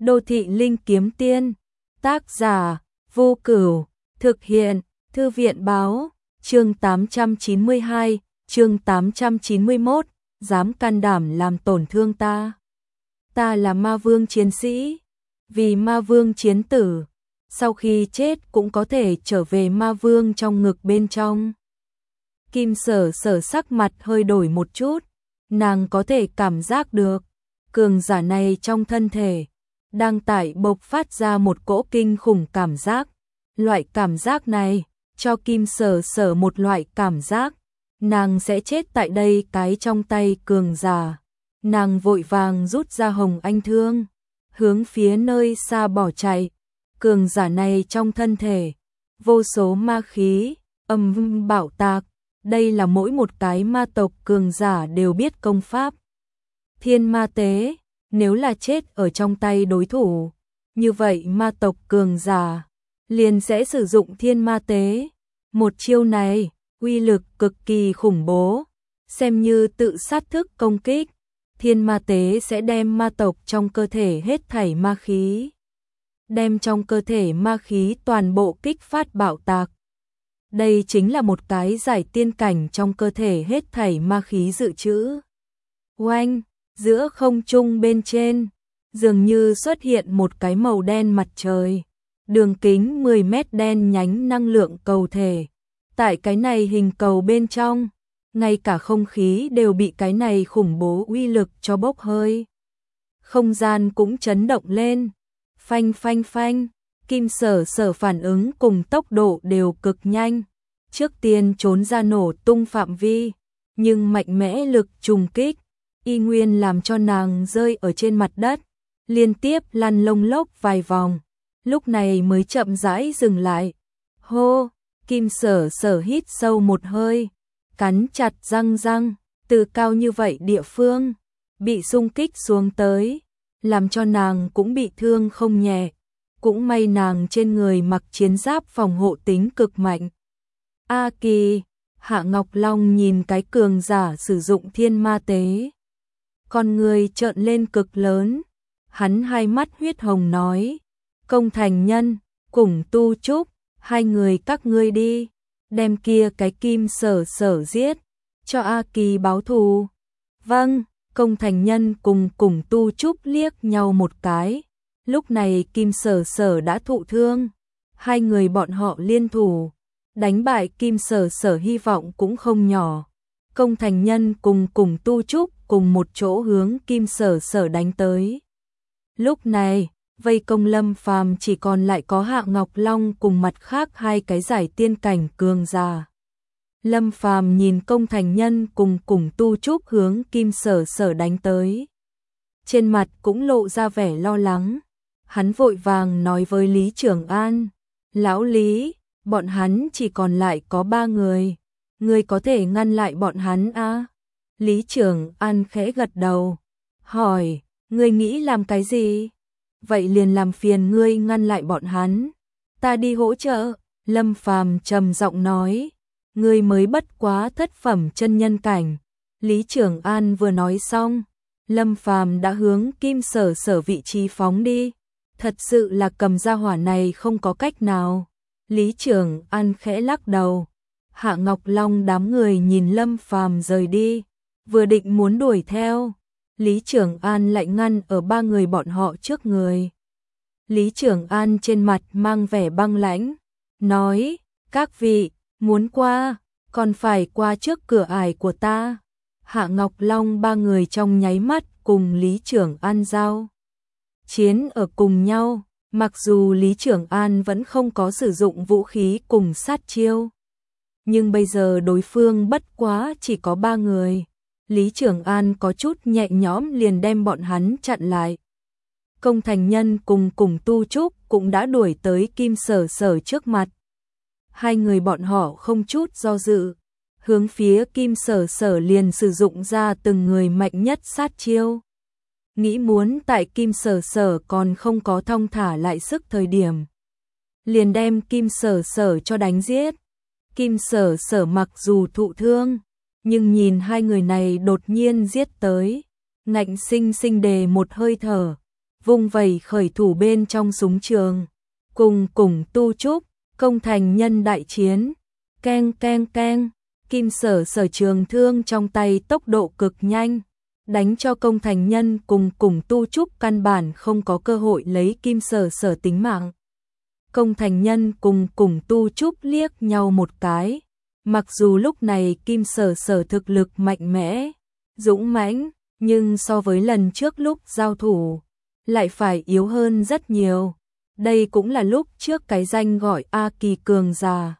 Đô thị linh kiếm tiên, tác giả, Vô Cửu, thực hiện, Thư viện báo, chương 892, chương 891, dám can đảm làm tổn thương ta. Ta là ma vương chiến sĩ, vì ma vương chiến tử, sau khi chết cũng có thể trở về ma vương trong ngực bên trong. Kim Sở Sở sắc mặt hơi đổi một chút, nàng có thể cảm giác được, cường giả này trong thân thể đang tải bộc phát ra một cỗ kinh khủng cảm giác. Loại cảm giác này cho Kim Sở Sở một loại cảm giác nàng sẽ chết tại đây cái trong tay cường giả. Nàng vội vàng rút ra hồng anh thương, hướng phía nơi xa bỏ chạy. Cường giả này trong thân thể vô số ma khí âm bạo tạc, đây là mỗi một cái ma tộc cường giả đều biết công pháp Thiên Ma Tế. Nếu là chết ở trong tay đối thủ, như vậy ma tộc cường giả liền sẽ sử dụng Thiên Ma Tế. Một chiêu này uy lực cực kỳ khủng bố, xem như tự sát thức công kích. Thiên Ma Tế sẽ đem ma tộc trong cơ thể hết thảy ma khí, đem trong cơ thể ma khí toàn bộ kích phát bạo tạc. Đây chính là một cái giải tiên cảnh trong cơ thể hết thảy ma khí dự trữ. Oanh, giữa không trung bên trên, dường như xuất hiện một cái màu đen mặt trời, đường kính 10 mét đen nhánh năng lượng cầu thể. Tại cái này hình cầu bên trong, ngay cả không khí đều bị cái này khủng bố uy lực cho bốc hơi. Không gian cũng chấn động lên. Phanh phanh phanh, Kim Sở Sở phản ứng cùng tốc độ đều cực nhanh. Trước tiên trốn ra nổ tung phạm vi, nhưng mạnh mẽ lực trùng kích y nguyên làm cho nàng rơi ở trên mặt đất, liên tiếp lăn lông lốc vài vòng, lúc này mới chậm rãi dừng lại. Hô, Kim Sở Sở hít sâu một hơi, cắn chặt răng răng, từ cao như vậy địa phương bị xung kích xuống tới, làm cho nàng cũng bị thương không nhẹ. Cũng may nàng trên người mặc chiến giáp phòng hộ tính cực mạnh. A Kỳ, Hạ Ngọc Long nhìn cái cường giả sử dụng Thiên Ma Tế, con người trợn lên cực lớn. Hắn hai mắt huyết hồng nói, Công Thành Nhân cùng Tu Trúc, hai người các ngươi đi, đem kia cái Kim Sở Sở giết, cho A Kỳ báo thù. Vâng. Công Thành Nhân cùng Tu Trúc liếc nhau một cái. Lúc này Kim Sở Sở đã thụ thương, hai người bọn họ liên thủ đánh bại Kim Sở Sở hy vọng cũng không nhỏ. Công Thành Nhân cùng Tu Trúc cùng một chỗ hướng Kim Sở Sở đánh tới. Lúc này, vây công Lâm Phàm chỉ còn lại có Hạ Ngọc Long cùng mặt khác hai cái giải tiên cảnh cường giả. Lâm Phàm nhìn Công Thành Nhân cùng Tu Trúc hướng Kim Sở Sở đánh tới, trên mặt cũng lộ ra vẻ lo lắng. Hắn vội vàng nói với Lý Trường An, lão Lý, bọn hắn chỉ còn lại có 3 người, ngươi có thể ngăn lại bọn hắn à? Lý Trường An khẽ gật đầu, hỏi, ngươi nghĩ làm cái gì? Vậy liền làm phiền ngươi ngăn lại bọn hắn, ta đi hỗ trợ. Lâm Phàm trầm giọng nói, ngươi mới bất quá thất phẩm chân nhân cảnh. Lý Trường An vừa nói xong, Lâm Phàm đã hướng Kim Sở Sở vị trí phóng đi. Thật sự là cầm ra hỏa này không có cách nào. Lý Trường An khẽ lắc đầu. Hạ Ngọc Long đám người nhìn Lâm Phàm rời đi, vừa định muốn đuổi theo, Lý Trường An lại ngăn ở 3 người bọn họ trước người. Lý Trường An trên mặt mang vẻ băng lãnh, nói, các vị, muốn qua, còn phải qua trước cửa ải của ta. Hạ Ngọc Long 3 người trong nháy mắt cùng Lý Trường An giao chiến ở cùng nhau, mặc dù Lý Trường An vẫn không có sử dụng vũ khí cùng sát chiêu, nhưng bây giờ đối phương bất quá chỉ có 3 người, Lý Trường An có chút nhẹ nhõm liền đem bọn hắn chặn lại. Công Thành Nhân cùng Tu Trúc cũng đã đuổi tới Kim Sở Sở trước mặt. Hai người bọn họ không chút do dự, hướng phía Kim Sở Sở liền sử dụng ra từng người mạnh nhất sát chiêu. Nghĩ muốn tại Kim Sở Sở còn không có thong thả lại sức thời điểm, liền đem Kim Sở Sở cho đánh giết. Kim Sở Sở mặc dù thụ thương, nhưng nhìn hai người này đột nhiên giết tới, ngạnh sinh sinh đề một hơi thở, vung vẩy khởi thủ bên trong súng trường, cùng tu trúc, công thành nhân đại chiến, keng keng keng, Kim Sở Sở trường thương trong tay tốc độ cực nhanh, đánh cho công thành nhân cùng tu trúc căn bản không có cơ hội lấy Kim Sở Sở tính mạng. Công thành nhân cùng tu trúc liếc nhau một cái, mặc dù lúc này Kim Sở Sở thực lực mạnh mẽ, dũng mãnh, nhưng so với lần trước lúc giao thủ, lại phải yếu hơn rất nhiều. Đây cũng là lúc trước cái danh gọi A Kỳ cường già,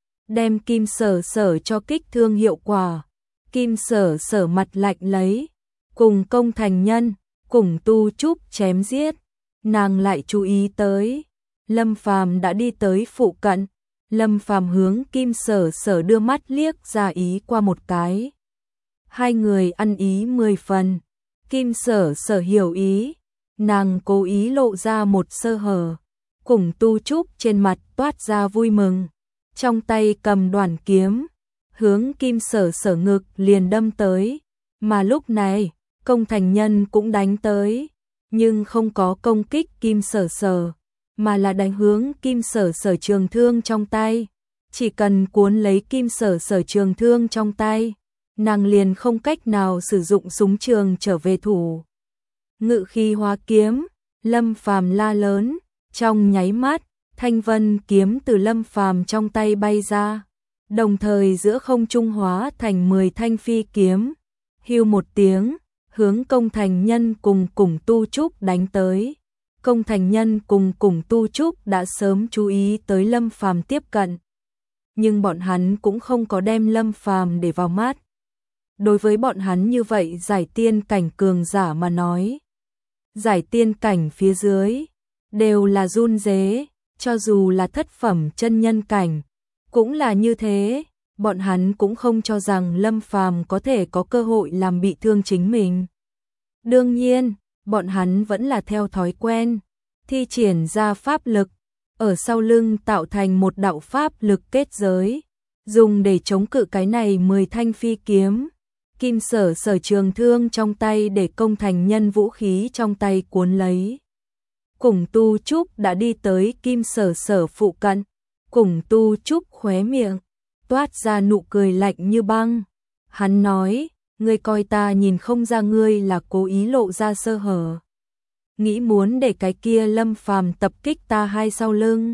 đem Kim Sở Sở cho kích thương hiệu quả. Kim Sở Sở mặt lạnh lấy, cùng công thành nhân, cùng tu trúc chém giết, nàng lại chú ý tới, Lâm Phàm đã đi tới phụ cận. Lâm Phàm hướng Kim Sở Sở đưa mắt liếc ra ý qua một cái. Hai người ăn ý 10 phần. Kim Sở Sở hiểu ý, nàng cố ý lộ ra một sơ hở, cùng tu trúc trên mặt toát ra vui mừng, trong tay cầm đoàn kiếm, hướng Kim Sở Sở ngực liền đâm tới, mà lúc này, công thành nhân cũng đánh tới, nhưng không có công kích Kim Sở Sở, mà là đánh hướng Kim Sở Sở trường thương trong tay. Chỉ cần cuốn lấy Kim Sở Sở trường thương trong tay, nàng liền không cách nào sử dụng súng trường trở về thủ. Ngự khí hóa kiếm, Lâm Phàm la lớn, trong nháy mắt, thanh vân kiếm từ Lâm Phàm trong tay bay ra, đồng thời giữa không trung hóa thành 10 thanh phi kiếm, hưu một tiếng, hướng công thành nhân cùng tu trúc đánh tới. Công thành nhân cùng tu trúc đã sớm chú ý tới Lâm Phàm tiếp cận, nhưng bọn hắn cũng không có đem Lâm Phàm để vào mắt. Đối với bọn hắn như vậy giải tiên cảnh cường giả mà nói, giải tiên cảnh phía dưới đều là run rế, cho dù là thất phẩm chân nhân cảnh cũng là như thế, bọn hắn cũng không cho rằng Lâm Phàm có thể có cơ hội làm bị thương chính mình. Đương nhiên, bọn hắn vẫn là theo thói quen, thi triển ra pháp lực, ở sau lưng tạo thành một đạo pháp lực kết giới, dùng để chống cự cái này 10 thanh phi kiếm. Kim Sở Sở trường thương trong tay để công thành nhân vũ khí trong tay cuốn lấy. Cùng tu trúc đã đi tới Kim Sở Sở phụ cận, cùng tu trúc khóe miệng toát ra nụ cười lạnh như băng. Hắn nói, ngươi coi ta nhìn không ra ngươi là cố ý lộ ra sơ hở, nghĩ muốn để cái kia Lâm Phàm tập kích ta hai sau lưng.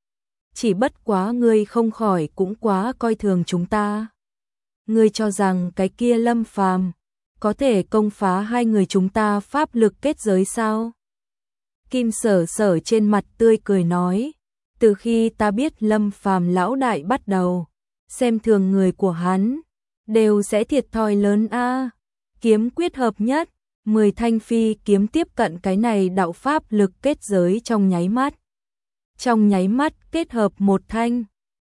Chỉ bất quá ngươi không khỏi cũng quá coi thường chúng ta. Ngươi cho rằng cái kia Lâm Phàm có thể công phá hai người chúng ta pháp lực kết giới sao? Kim Sở Sở trên mặt tươi cười nói, từ khi ta biết Lâm Phàm lão đại bắt đầu xem thường người của hắn, đều sẽ thiệt thòi lớn a. Kiếm quyết hợp nhất, 10 thanh phi kiếm tiếp cận cái này đạo pháp lực kết giới trong nháy mắt. Trong nháy mắt kết hợp một thanh,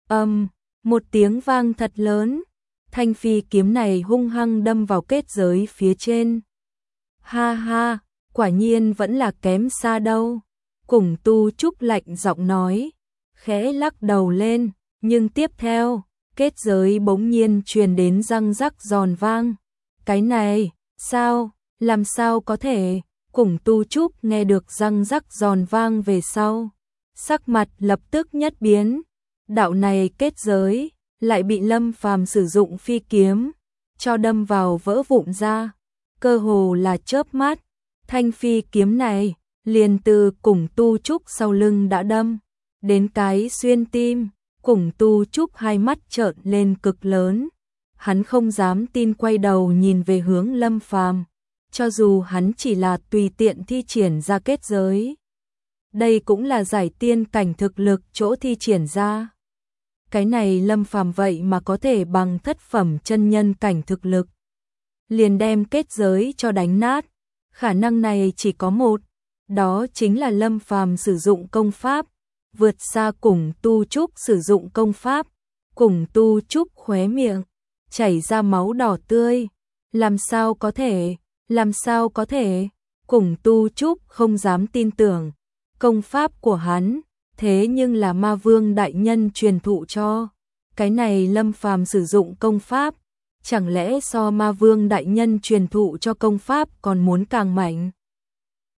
một tiếng vang thật lớn, thanh phi kiếm này hung hăng đâm vào kết giới phía trên. Ha ha, quả nhiên vẫn là kém xa đâu. Cùng tu trúc lạnh giọng nói, khẽ lắc đầu lên, nhưng tiếp theo, kết giới bỗng nhiên truyền đến răng rắc giòn vang. Cái này, sao, làm sao có thể? Cùng tu trúc nghe được răng rắc giòn vang về sau, sắc mặt lập tức nhất biến. Đạo này kết giới lại bị Lâm Phàm sử dụng phi kiếm cho đâm vào vỡ vụn ra, cơ hồ là chớp mắt, thanh phi kiếm này liền từ cùng tu trúc sau lưng đã đâm đến cái xuyên tim. Cùng tu trúc hai mắt trợn lên cực lớn, hắn không dám tin quay đầu nhìn về hướng Lâm Phàm, cho dù hắn chỉ là tùy tiện thi triển ra kết giới. Đây cũng là giải tiên cảnh thực lực chỗ thi triển ra. Cái này Lâm Phàm vậy mà có thể bằng thất phẩm chân nhân cảnh thực lực, liền đem kết giới cho đánh nát. Khả năng này chỉ có một, đó chính là Lâm Phàm sử dụng công pháp vượt xa cùng tu trúc sử dụng công pháp. Cùng tu trúc khóe miệng chảy ra máu đỏ tươi. Làm sao có thể, làm sao có thể? Cùng tu trúc không dám tin tưởng, công pháp của hắn thế nhưng là Ma Vương đại nhân truyền thụ cho. Cái này Lâm Phàm sử dụng công pháp, chẳng lẽ so Ma Vương đại nhân truyền thụ cho công pháp còn muốn càng mạnh?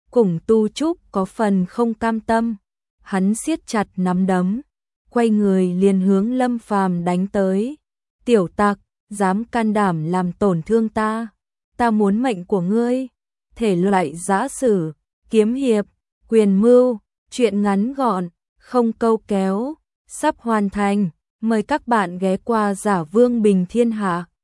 Củng Tu Trúc có phần không cam tâm, hắn siết chặt nắm đấm, quay người liền hướng Lâm Phàm đánh tới. Tiểu tặc, dám can đảm làm tổn thương ta, ta muốn mệnh của ngươi. Thể loại giã sử, kiếm hiệp, quyền mưu, truyện ngắn gọn, không câu kéo, sắp hoàn thành. Mời các bạn ghé qua Giả Vương Bình Thiên Hạ.